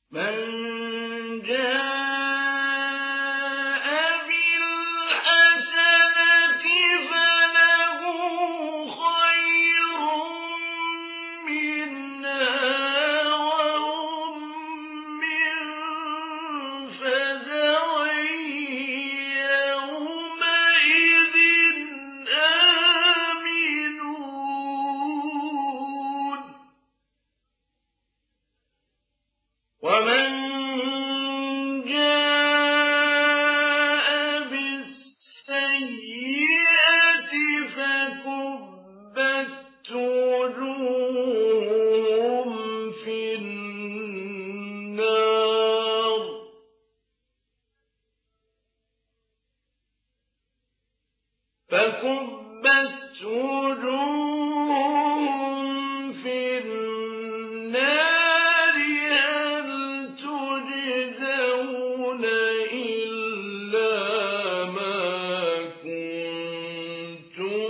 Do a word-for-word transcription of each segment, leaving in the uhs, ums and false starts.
مَن جَاءَ بِالْحَسَنَةِ فَلَهُ خَيْرٌ مِّنْهَا وَهُم مِّن فَزَعٍ يَوْمَئِذٍ آمِنُونَ وَمَن جَاءَ بِالسَّيِّئَةِ فَكُبَّتْ وُجُوهُهُمْ فِي النَّارِ فَكُبَّتْ وُجُوهُهُمْ فِي النَّارِ هَلْ تُجْزَوْنَ إِلَّا مَا كُنتُمْ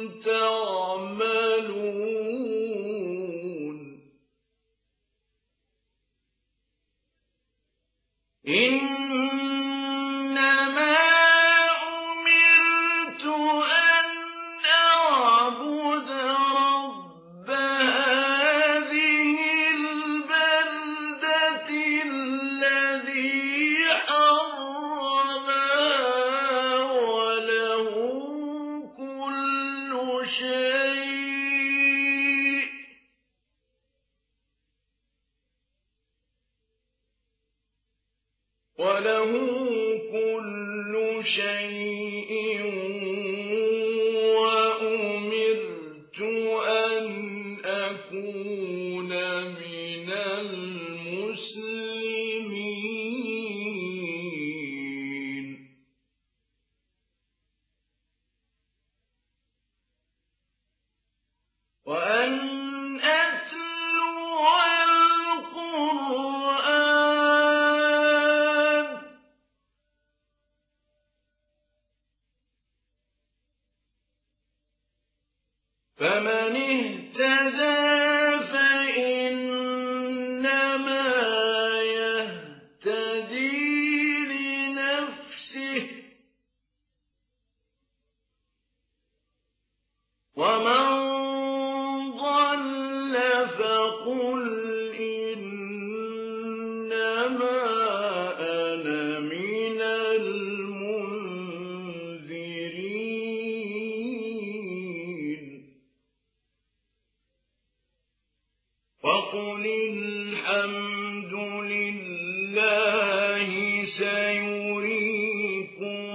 تَعْمَلُونَ إِنَّمَا أُمِرْتُ أَنْ أَعْبُدَ رَبَّ هَٰذِهِ الْبَلْدَةِ الَّذِي حَرَّمَهَا وَلَهُ كُلُّ شَيْءٍ وَلَهُ كُلُّ شَيْءٍ وَأُمِرْتُ أَنْ أَكُونَ مِنَ الْمُسْلِمِينَ وَأَنْ أَتْلُوَ الْقُرْآنَ فَمَنِ اهْتَدَىٰ فَإِنَّمَا يَهْتَدِي لِنَفْسِهِ ۖ وَمَن ضَلَّ فَقُلْ إِنَّمَا أَنَا مِنَ الْمُنذِرِينَ وَقُلِ الْحَمْدُ لِلَّهِ سَيُرِيكُمْ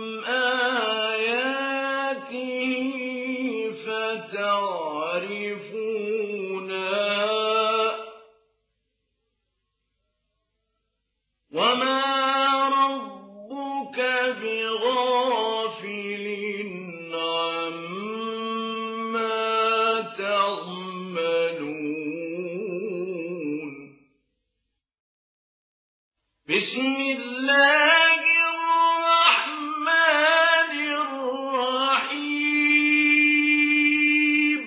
آيَاتِهِ فَتَعْرِفُونَهَا ۚ وَمَا رَبُّكَ بِغَافِلٍ عَمَّا تَعْمَلُونَ بِسْمِ اللَّهِ الرَّحْمَٰنِ الرَّحِيمِ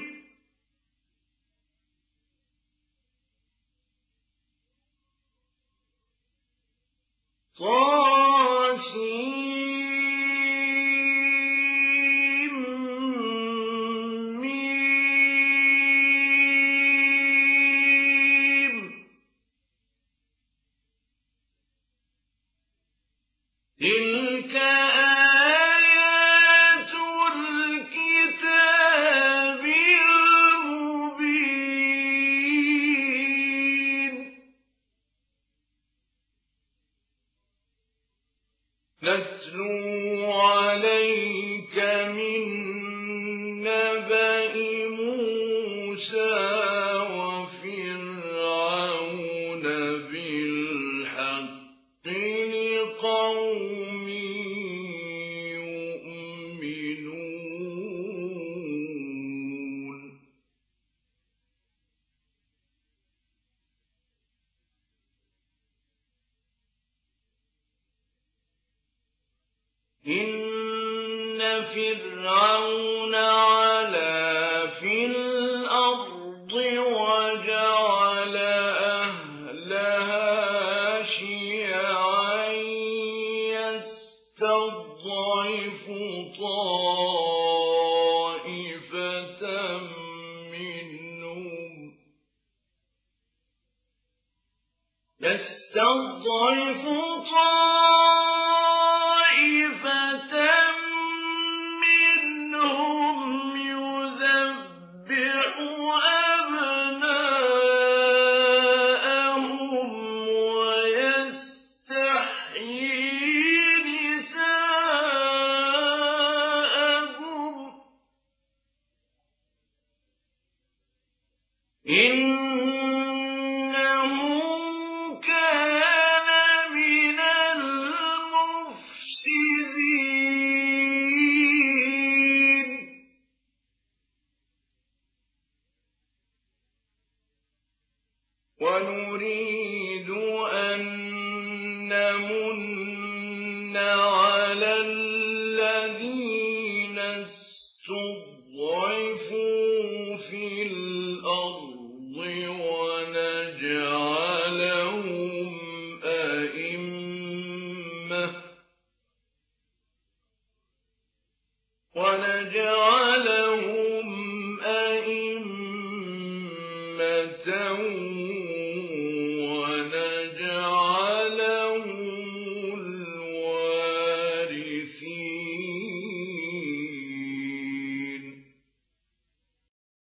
طس تِلْكَ آيَاتُ الْكِتَابِ الْمُبِينِ نَتْلُو عَلَيْكَ مِن نَّبَإِ مُوسَىٰ وَفِرْعَوْنَ بِالْحَقِّ لِقَوْمٍ يُؤْمِنُونَ إِنَّ فِرْعَوْنَ عَلَا فِي الْأَرْضِ وَجَعَلَ أَهْلَهَا يستضعف طائفة منهم يذبح أبناءهم ويستحيي نساءهم إنه كان من المفسدين ونريد أن نمن على الذين استضعفوا